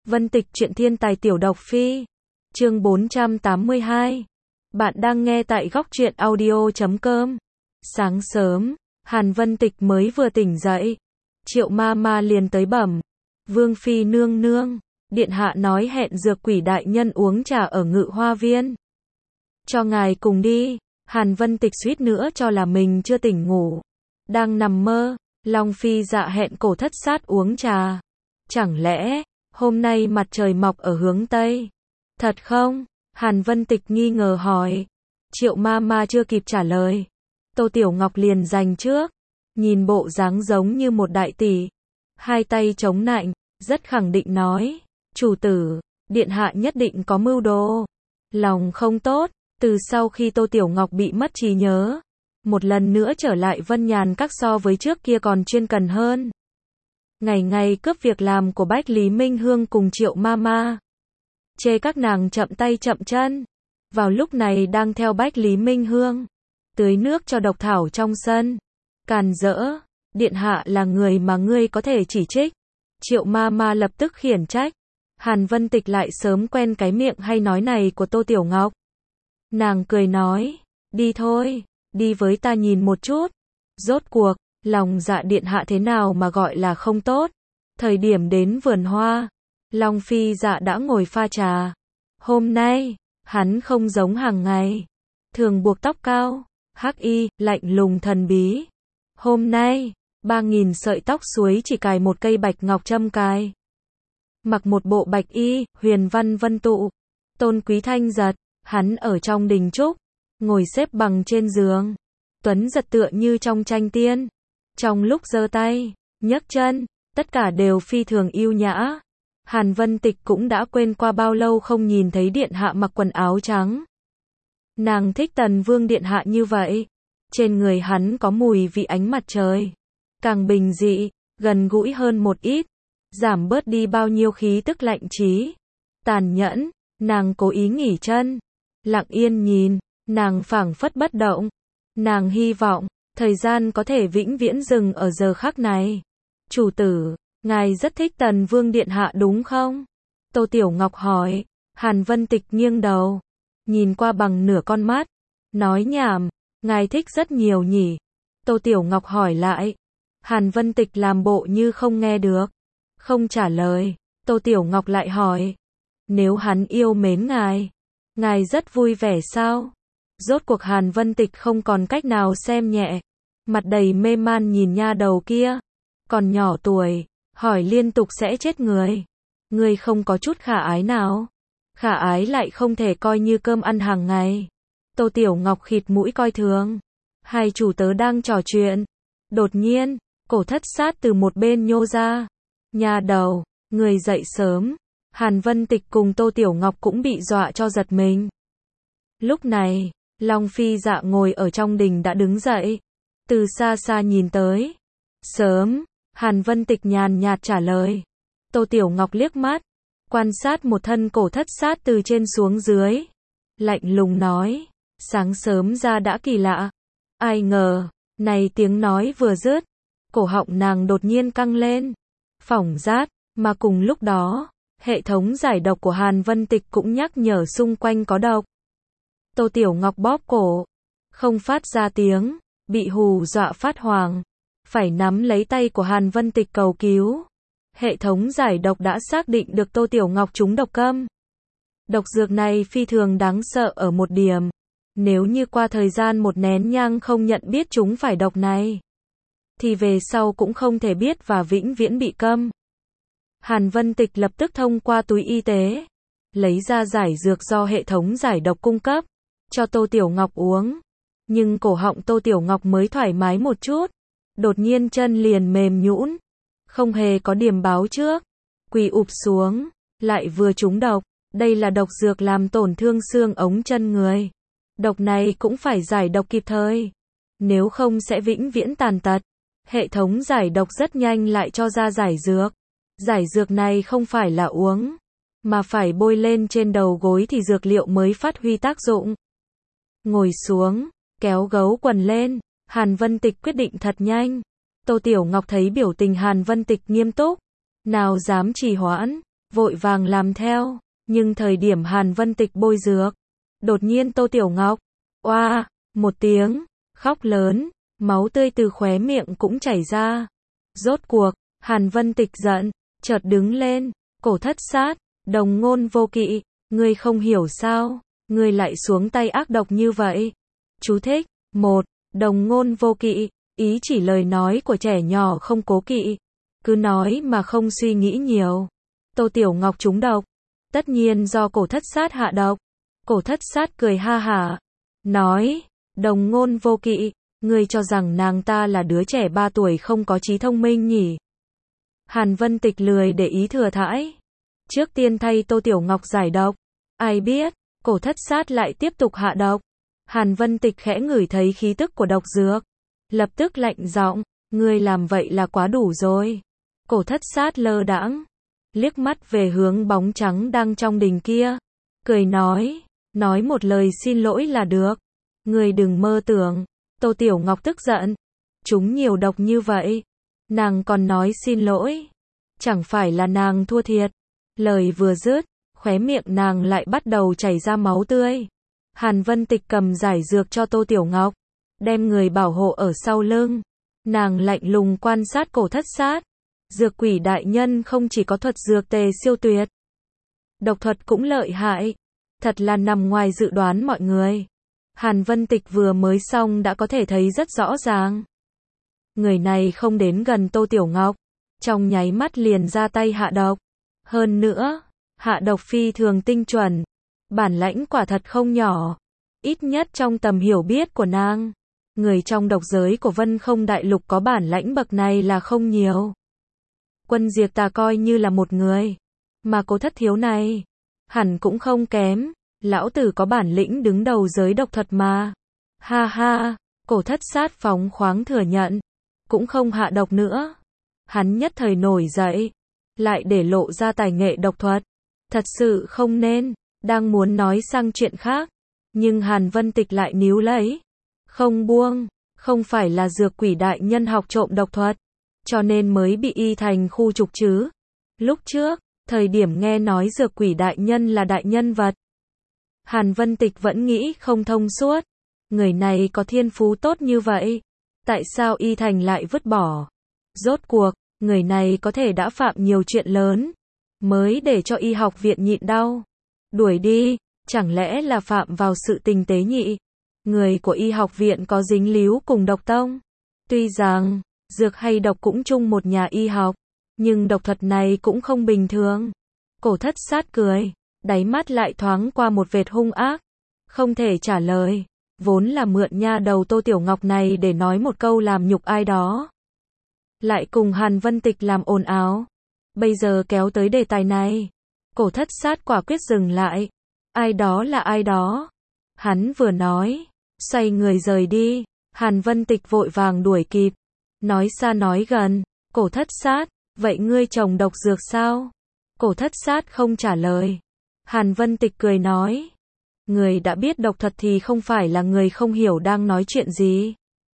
Vân Tịch truyện thiên tài tiểu độc phi. Chương 482. Bạn đang nghe tại góc truyện audio.com. Sáng sớm, Hàn Vân Tịch mới vừa tỉnh dậy. Triệu ma ma liền tới bẩm. Vương phi nương nương, điện hạ nói hẹn dược quỷ đại nhân uống trà ở Ngự Hoa Viên. Cho ngài cùng đi. Hàn Vân Tịch suýt nữa cho là mình chưa tỉnh ngủ. Đang nằm mơ, Long phi dạ hẹn cổ thất sát uống trà. Chẳng lẽ hôm nay mặt trời mọc ở hướng Tây? Thật không? Hàn Vân Tịch nghi ngờ hỏi. Triệu ma ma chưa kịp trả lời. Tô Tiểu Ngọc liền giành trước. Nhìn bộ dáng giống như một đại tỷ. Hai tay chống nạnh, rất khẳng định nói. Chủ tử, điện hạ nhất định có mưu đồ. Lòng không tốt, từ sau khi Tô Tiểu Ngọc bị mất trí nhớ. Một lần nữa trở lại Vân Nhàn Các so với trước kia còn chuyên cần hơn. Ngày ngày cướp việc làm của Bách Lý Minh Hương cùng Triệu ma ma. Chê các nàng chậm tay chậm chân. Vào lúc này đang theo Bách Lý Minh Hương. Tưới nước cho độc thảo trong sân. Càn rỡ, điện hạ là người mà ngươi có thể chỉ trích. Triệu ma ma lập tức khiển trách. Hàn Vân Tịch lại sớm quen cái miệng hay nói này của Tô Tiểu Ngọc. Nàng cười nói, đi thôi, đi với ta nhìn một chút. Rốt cuộc, lòng dạ điện hạ thế nào mà gọi là không tốt. Thời điểm đến vườn hoa, Long phi dạ đã ngồi pha trà. Hôm nay, hắn không giống hàng ngày. Thường buộc tóc cao, hắc y, lạnh lùng thần bí. Hôm nay, 3.000 sợi tóc suối chỉ cài một cây bạch ngọc châm cài. Mặc một bộ bạch y, huyền văn vân tụ. Tôn quý thanh giật, hắn ở trong đình trúc, ngồi xếp bằng trên giường. Tuấn giật tựa như trong tranh tiên. Trong lúc giơ tay, nhấc chân, tất cả đều phi thường yêu nhã. Hàn Vân Tịch cũng đã quên qua bao lâu không nhìn thấy điện hạ mặc quần áo trắng. Nàng thích Tần Vương điện hạ như vậy. Trên người hắn có mùi vị ánh mặt trời. Càng bình dị, gần gũi hơn một ít. Giảm bớt đi bao nhiêu khí tức lạnh trí. Tàn nhẫn, nàng cố ý nghỉ chân. Lặng yên nhìn, nàng phảng phất bất động. Nàng hy vọng, thời gian có thể vĩnh viễn dừng ở giờ khắc này. Chủ tử, ngài rất thích Tần Vương điện hạ đúng không? Tô Tiểu Ngọc hỏi. Hàn Vân Tịch nghiêng đầu, nhìn qua bằng nửa con mắt. Nói nhảm, ngài thích rất nhiều nhỉ? Tô Tiểu Ngọc hỏi lại. Hàn Vân Tịch làm bộ như không nghe được. Không trả lời. Tô Tiểu Ngọc lại hỏi. Nếu hắn yêu mến ngài rất vui vẻ sao? Rốt cuộc Hàn Vân Tịch không còn cách nào xem nhẹ. Mặt đầy mê man nhìn nha đầu kia. Còn nhỏ tuổi, hỏi liên tục sẽ chết người. Ngươi không có chút khả ái nào? Khả ái lại không thể coi như cơm ăn hàng ngày. Tô Tiểu Ngọc khịt mũi coi thường. Hai chủ tớ đang trò chuyện. Đột nhiên, cổ thất sát từ một bên nhô ra. Nha đầu, người dậy sớm. Hàn Vân Tịch cùng Tô Tiểu Ngọc cũng bị dọa cho giật mình. Lúc này, Long phi dạ ngồi ở trong đình đã đứng dậy. Từ xa xa nhìn tới. Sớm, Hàn Vân Tịch nhàn nhạt trả lời. Tô Tiểu Ngọc liếc mắt, quan sát một thân cổ thất sát từ trên xuống dưới. Lạnh lùng nói, sáng sớm ra đã kỳ lạ. Ai ngờ, này tiếng nói vừa dứt, cổ họng nàng đột nhiên căng lên. Phỏng rát, mà cùng lúc đó, hệ thống giải độc của Hàn Vân Tịch cũng nhắc nhở xung quanh có độc. Tô Tiểu Ngọc bóp cổ, không phát ra tiếng, bị hù dọa phát hoảng. Phải nắm lấy tay của Hàn Vân Tịch cầu cứu. Hệ thống giải độc đã xác định được Tô Tiểu Ngọc trúng độc câm. Độc dược này phi thường đáng sợ ở một điểm. Nếu như qua thời gian một nén nhang không nhận biết chúng phải độc này, thì về sau cũng không thể biết và vĩnh viễn bị câm. Hàn Vân Tịch lập tức thông qua túi y tế, lấy ra giải dược do hệ thống giải độc cung cấp, cho Tô Tiểu Ngọc uống. Nhưng cổ họng Tô Tiểu Ngọc mới thoải mái một chút, đột nhiên chân liền mềm nhũn, không hề có điểm báo trước, quỳ ụp xuống, lại vừa trúng độc. Đây là độc dược làm tổn thương xương ống chân người. Độc này cũng phải giải độc kịp thời, nếu không sẽ vĩnh viễn tàn tật. Hệ thống giải độc rất nhanh lại cho ra giải dược. Giải dược này không phải là uống, mà phải bôi lên trên đầu gối thì dược liệu mới phát huy tác dụng. Ngồi xuống, kéo gấu quần lên, Hàn Vân Tịch quyết định thật nhanh. Tô Tiểu Ngọc thấy biểu tình Hàn Vân Tịch nghiêm túc, nào dám trì hoãn, vội vàng làm theo, nhưng thời điểm Hàn Vân Tịch bôi dược, đột nhiên Tô Tiểu Ngọc, oa, một tiếng, khóc lớn, máu tươi từ khóe miệng cũng chảy ra. Rốt cuộc, Hàn Vân Tịch giận, chợt đứng lên, Cổ Thất Sát, Đồng Ngôn Vô Kỵ, ngươi không hiểu sao, ngươi lại xuống tay ác độc như vậy. Chú thích, 1. Đồng Ngôn Vô Kỵ, ý chỉ lời nói của trẻ nhỏ không cố kỵ, cứ nói mà không suy nghĩ nhiều. Tô Tiểu Ngọc trúng độc, tất nhiên do Cổ Thất Sát hạ độc. Cổ Thất Sát cười ha hả, nói, Đồng Ngôn Vô Kỵ, ngươi cho rằng nàng ta là đứa trẻ 3 tuổi không có trí thông minh nhỉ? Hàn Vân Tịch lười để ý thừa thãi, trước tiên thay Tô Tiểu Ngọc giải độc, ai biết, Cổ Thất Sát lại tiếp tục hạ độc. Hàn Vân Tịch khẽ ngửi thấy khí tức của độc dược, lập tức lạnh giọng, ngươi làm vậy là quá đủ rồi. Cổ Thất Sát lơ đãng, liếc mắt về hướng bóng trắng đang trong đình kia, cười nói một lời xin lỗi là được. Ngươi đừng mơ tưởng. Tô Tiểu Ngọc tức giận, chúng nhiều độc như vậy, nàng còn nói xin lỗi, chẳng phải là nàng thua thiệt. Lời vừa dứt, khóe miệng nàng lại bắt đầu chảy ra máu tươi. Hàn Vân Tịch cầm giải dược cho Tô Tiểu Ngọc, đem người bảo hộ ở sau lưng. Nàng lạnh lùng quan sát Cổ Thất Sát. Dược quỷ đại nhân không chỉ có thuật dược tề siêu tuyệt, độc thuật cũng lợi hại, thật là nằm ngoài dự đoán mọi người. Hàn Vân Tịch vừa mới xong đã có thể thấy rất rõ ràng. Người này không đến gần Tô Tiểu Ngọc, trong nháy mắt liền ra tay hạ độc. Hơn nữa, hạ độc phi thường tinh chuẩn, bản lãnh quả thật không nhỏ. Ít nhất trong tầm hiểu biết của nàng, người trong độc giới của Vân Không Đại Lục có bản lãnh bậc này là không nhiều. Quân Diệp ta coi như là một người, mà Cố Thất Thiếu này, hẳn cũng không kém. Lão tử có bản lĩnh đứng đầu giới độc thuật mà. Ha ha, Cổ Thất Sát phóng khoáng thừa nhận, cũng không hạ độc nữa. Hắn nhất thời nổi dậy, lại để lộ ra tài nghệ độc thuật. Thật sự không nên, đang muốn nói sang chuyện khác, nhưng Hàn Vân Tịch lại níu lấy. Không buông, không phải là dược quỷ đại nhân học trộm độc thuật, cho nên mới bị y thành khu trục chứ. Lúc trước, thời điểm nghe nói dược quỷ đại nhân là đại nhân vật, Hàn Vân Tịch vẫn nghĩ không thông suốt. Người này có thiên phú tốt như vậy, tại sao y thành lại vứt bỏ? Rốt cuộc, người này có thể đã phạm nhiều chuyện lớn, mới để cho y học viện nhịn đau. Đuổi đi, chẳng lẽ là phạm vào sự tình tế nhị? Người của y học viện có dính líu cùng độc tông. Tuy rằng, dược hay độc cũng chung một nhà y học, nhưng độc thuật này cũng không bình thường. Cổ Thất Sát cười, đáy mắt lại thoáng qua một vệt hung ác. Không thể trả lời, vốn là mượn nha đầu Tô Tiểu Ngọc này để nói một câu làm nhục ai đó, lại cùng Hàn Vân Tịch làm ồn ào. Bây giờ kéo tới đề tài này, Cổ Thất Sát quả quyết dừng lại. Ai đó là ai đó? Hắn vừa nói, xoay người rời đi. Hàn Vân Tịch vội vàng đuổi kịp, nói xa nói gần, Cổ Thất Sát, vậy ngươi trồng độc dược sao? Cổ Thất Sát không trả lời. Hàn Vân Tịch cười nói, người đã biết độc thuật thì không phải là người không hiểu đang nói chuyện gì.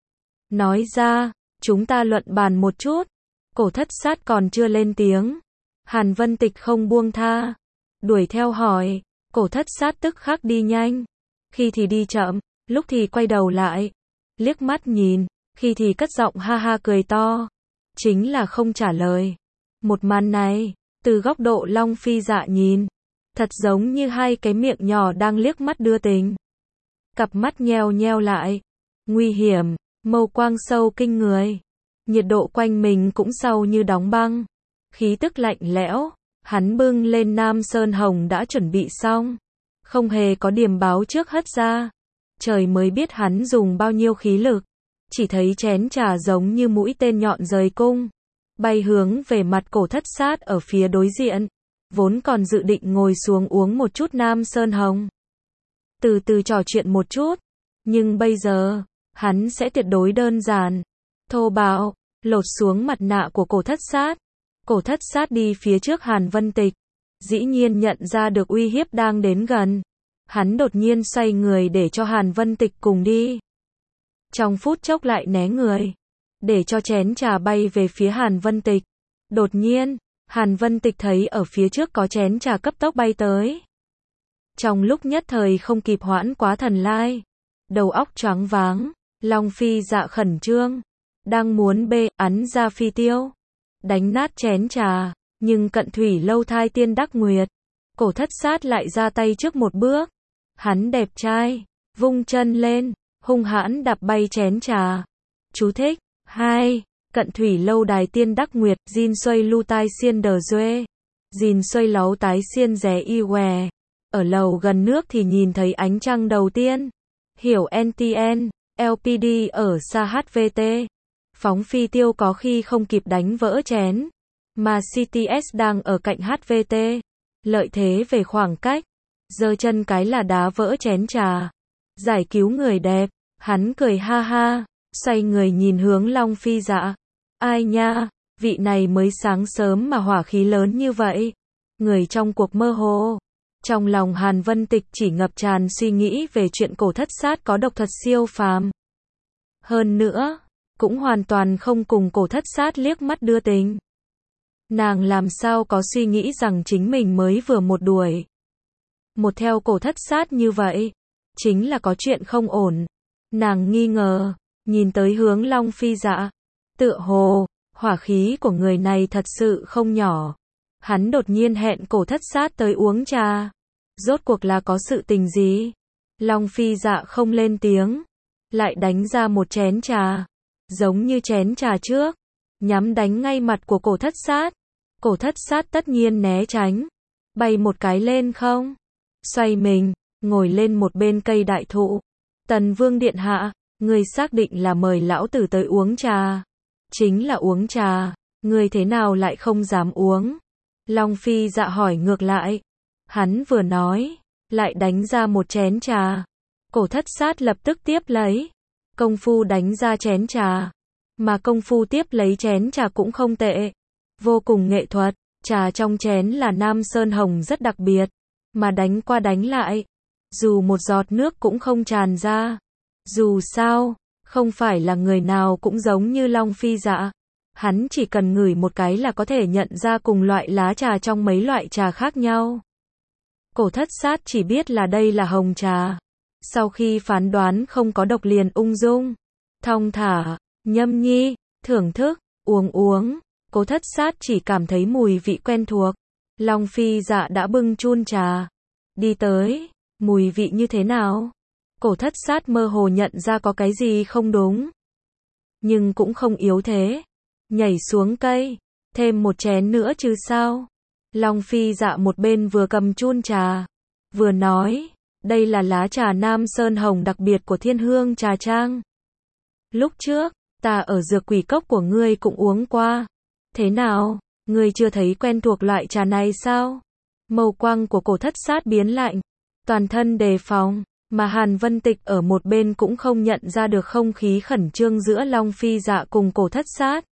Nói ra, chúng ta luận bàn một chút. Cổ Thất Sát còn chưa lên tiếng, Hàn Vân Tịch không buông tha, đuổi theo hỏi. Cổ Thất Sát tức khắc đi nhanh, khi thì đi chậm, lúc thì quay đầu lại, liếc mắt nhìn, khi thì cất giọng ha ha cười to, chính là không trả lời. Một màn này, từ góc độ Long Phi Dạ nhìn, thật giống như hai cái miệng nhỏ đang liếc mắt đưa tình. Cặp mắt nheo nheo lại, nguy hiểm, mâu quang sâu kinh người, nhiệt độ quanh mình cũng sâu như đóng băng, khí tức lạnh lẽo. Hắn bưng lên Nam Sơn Hồng đã chuẩn bị xong, không hề có điềm báo trước hất ra. Trời mới biết hắn dùng bao nhiêu khí lực, chỉ thấy chén trà giống như mũi tên nhọn rời cung, bay hướng về mặt Cổ Thất Sát ở phía đối diện, vốn còn dự định ngồi xuống uống một chút Nam Sơn Hồng, từ từ trò chuyện một chút, nhưng bây giờ, hắn sẽ tuyệt đối đơn giản, thô bạo, lột xuống mặt nạ của Cổ Thất Sát. Cổ Thất Sát đi phía trước Hàn Vân Tịch, dĩ nhiên nhận ra được uy hiếp đang đến gần. Hắn đột nhiên xoay người để cho Hàn Vân Tịch cùng đi. Trong phút chốc lại né người, để cho chén trà bay về phía Hàn Vân Tịch. Đột nhiên, Hàn Vân Tịch thấy ở phía trước có chén trà cấp tốc bay tới. Trong lúc nhất thời không kịp hoãn quá thần lai, đầu óc choáng váng, Long Phi Dạ khẩn trương, đang muốn ấn ra phi tiêu, đánh nát chén trà, nhưng Cận Thủy Lâu thai tiên đắc nguyệt, Cổ Thất Sát lại ra tay trước một bước. Hắn đẹp trai, vung chân lên, hung hãn đạp bay chén trà. Chú thích: 2. Cận Thủy Lâu đài tiên đắc nguyệt, Jin xoay lưu tai xiên đờ duê, Jin xoay lấu tái xiên ré y què. Ở lầu gần nước thì nhìn thấy ánh trăng đầu tiên. Hiểu NTN, LPD ở xa HVT. Phóng phi tiêu có khi không kịp đánh vỡ chén, mà CTS đang ở cạnh HVT. Lợi thế về khoảng cách, giơ chân cái là đá vỡ chén trà. Giải cứu người đẹp, hắn cười ha ha, xoay người nhìn hướng Long Phi Dạ. Ai nha, vị này mới sáng sớm mà hỏa khí lớn như vậy. Người trong cuộc mơ hồ. Trong lòng Hàn Vân Tịch chỉ ngập tràn suy nghĩ về chuyện Cổ Thất Sát có độc thuật siêu phàm. Hơn nữa, cũng hoàn toàn không cùng Cổ Thất Sát liếc mắt đưa tình. Nàng làm sao có suy nghĩ rằng chính mình mới vừa một đuổi một theo Cổ Thất Sát như vậy, chính là có chuyện không ổn. Nàng nghi ngờ, nhìn tới hướng Long Phi Dạ. Tựa hồ, hỏa khí của người này thật sự không nhỏ. Hắn đột nhiên hẹn Cổ Thất Sát tới uống trà. Rốt cuộc là có sự tình gì? Long Phi Dạ không lên tiếng, lại đánh ra một chén trà, giống như chén trà trước, nhắm đánh ngay mặt của Cổ Thất Sát. Cổ Thất Sát tất nhiên né tránh, bay một cái lên không, xoay mình, ngồi lên một bên cây đại thụ. Tần Vương điện hạ, người xác định là mời lão tử tới uống trà? Chính là uống trà, người thế nào lại không dám uống? Long Phi Dạ hỏi ngược lại. Hắn vừa nói, lại đánh ra một chén trà. Cổ Thất Sát lập tức tiếp lấy. Công phu đánh ra chén trà, mà công phu tiếp lấy chén trà cũng không tệ. Vô cùng nghệ thuật, trà trong chén là Nam Sơn Hồng rất đặc biệt, mà đánh qua đánh lại, dù một giọt nước cũng không tràn ra. Dù sao, không phải là người nào cũng giống như Long Phi Dạ. Hắn chỉ cần ngửi một cái là có thể nhận ra cùng loại lá trà trong mấy loại trà khác nhau. Cổ Thất Sát chỉ biết là đây là hồng trà. Sau khi phán đoán không có độc liền ung dung, thong thả, nhâm nhi, thưởng thức, uống. Cổ Thất Sát chỉ cảm thấy mùi vị quen thuộc. Long Phi Dạ đã bưng chun trà đi tới. Mùi vị như thế nào? Cổ Thất Sát mơ hồ nhận ra có cái gì không đúng, nhưng cũng không yếu thế. Nhảy xuống cây, thêm một chén nữa chứ sao? Long Phi Dạ một bên vừa cầm chun trà, vừa nói, đây là lá trà Nam Sơn Hồng đặc biệt của Thiên Hương Trà Trang. Lúc trước, ta ở Dược Quỷ Cốc của ngươi cũng uống qua. Thế nào, ngươi chưa thấy quen thuộc loại trà này sao? Mâu quang của Cổ Thất Sát biến lạnh, toàn thân đề phòng, mà Hàn Vân Tịch ở một bên cũng không nhận ra được không khí khẩn trương giữa Long Phi Dạ cùng Cổ Thất Sát.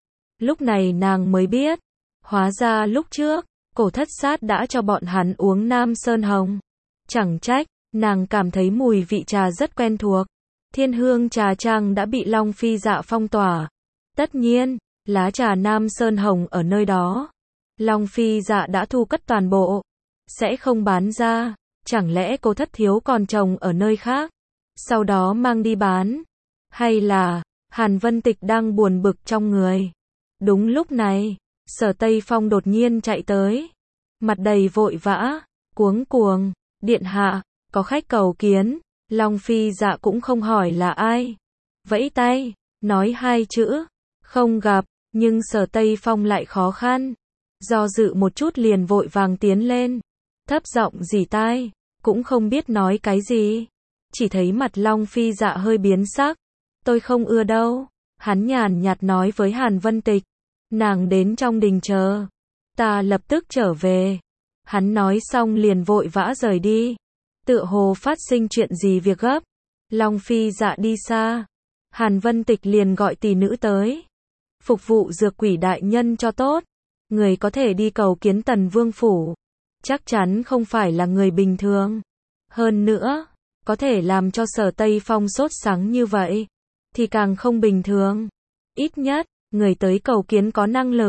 Lúc này nàng mới biết, hóa ra lúc trước, Cổ Thất Sát đã cho bọn hắn uống Nam Sơn Hồng. Chẳng trách, nàng cảm thấy mùi vị trà rất quen thuộc. Thiên Hương Trà Trang đã bị Long Phi Dạ phong tỏa. Tất nhiên, lá trà Nam Sơn Hồng ở nơi đó, Long Phi Dạ đã thu cất toàn bộ, sẽ không bán ra. Chẳng lẽ cô Thất Thiếu còn trồng ở nơi khác, sau đó mang đi bán? Hay là, Hàn Vân Tịch đang buồn bực trong người? Đúng lúc này, Sở Tây Phong đột nhiên chạy tới, mặt đầy vội vã, cuống, điện hạ, có khách cầu kiến. Long Phi Dạ cũng không hỏi là ai, vẫy tay, nói hai chữ, không gặp, nhưng Sở Tây Phong lại khó khăn, do dự một chút liền vội vàng tiến lên, thấp giọng rỉ tai, cũng không biết nói cái gì, chỉ thấy mặt Long Phi Dạ hơi biến sắc. Tôi không ưa đâu, hắn nhàn nhạt nói với Hàn Vân Tịch, nàng đến trong đình chờ, ta lập tức trở về. Hắn nói xong liền vội vã rời đi, tựa hồ phát sinh chuyện gì việc gấp. Long Phi Dạ đi xa, Hàn Vân Tịch liền gọi tỷ nữ tới, phục vụ Dược Quỷ đại nhân cho tốt. Người có thể đi cầu kiến Tần Vương phủ, chắc chắn không phải là người bình thường. Hơn nữa, có thể làm cho Sở Tây Phong sốt sắng như vậy, thì càng không bình thường. Ít nhất, người tới cầu kiến có năng lực.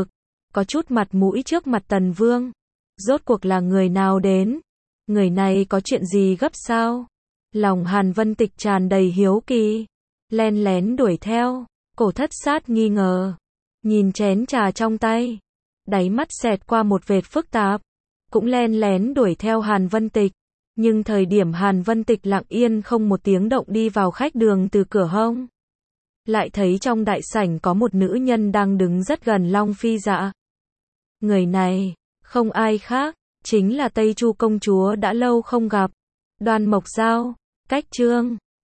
có chút mặt mũi trước mặt Tần Vương. Rốt cuộc là người nào đến? Người này có chuyện gì gấp sao? Lòng Hàn Vân Tịch tràn đầy hiếu kỳ, len lén đuổi theo, Cổ Thất Sát nghi ngờ, nhìn chén trà trong tay, đáy mắt xẹt qua một vệt phức tạp, cũng len lén đuổi theo Hàn Vân Tịch, nhưng thời điểm Hàn Vân Tịch lặng yên không một tiếng động đi vào khách đường từ cửa hông, lại thấy trong đại sảnh có một nữ nhân đang đứng rất gần Long Phi Dạ. Người này, không ai khác, chính là Tây Chu công chúa đã lâu không gặp, Đoan Mộc Giao. Cách chương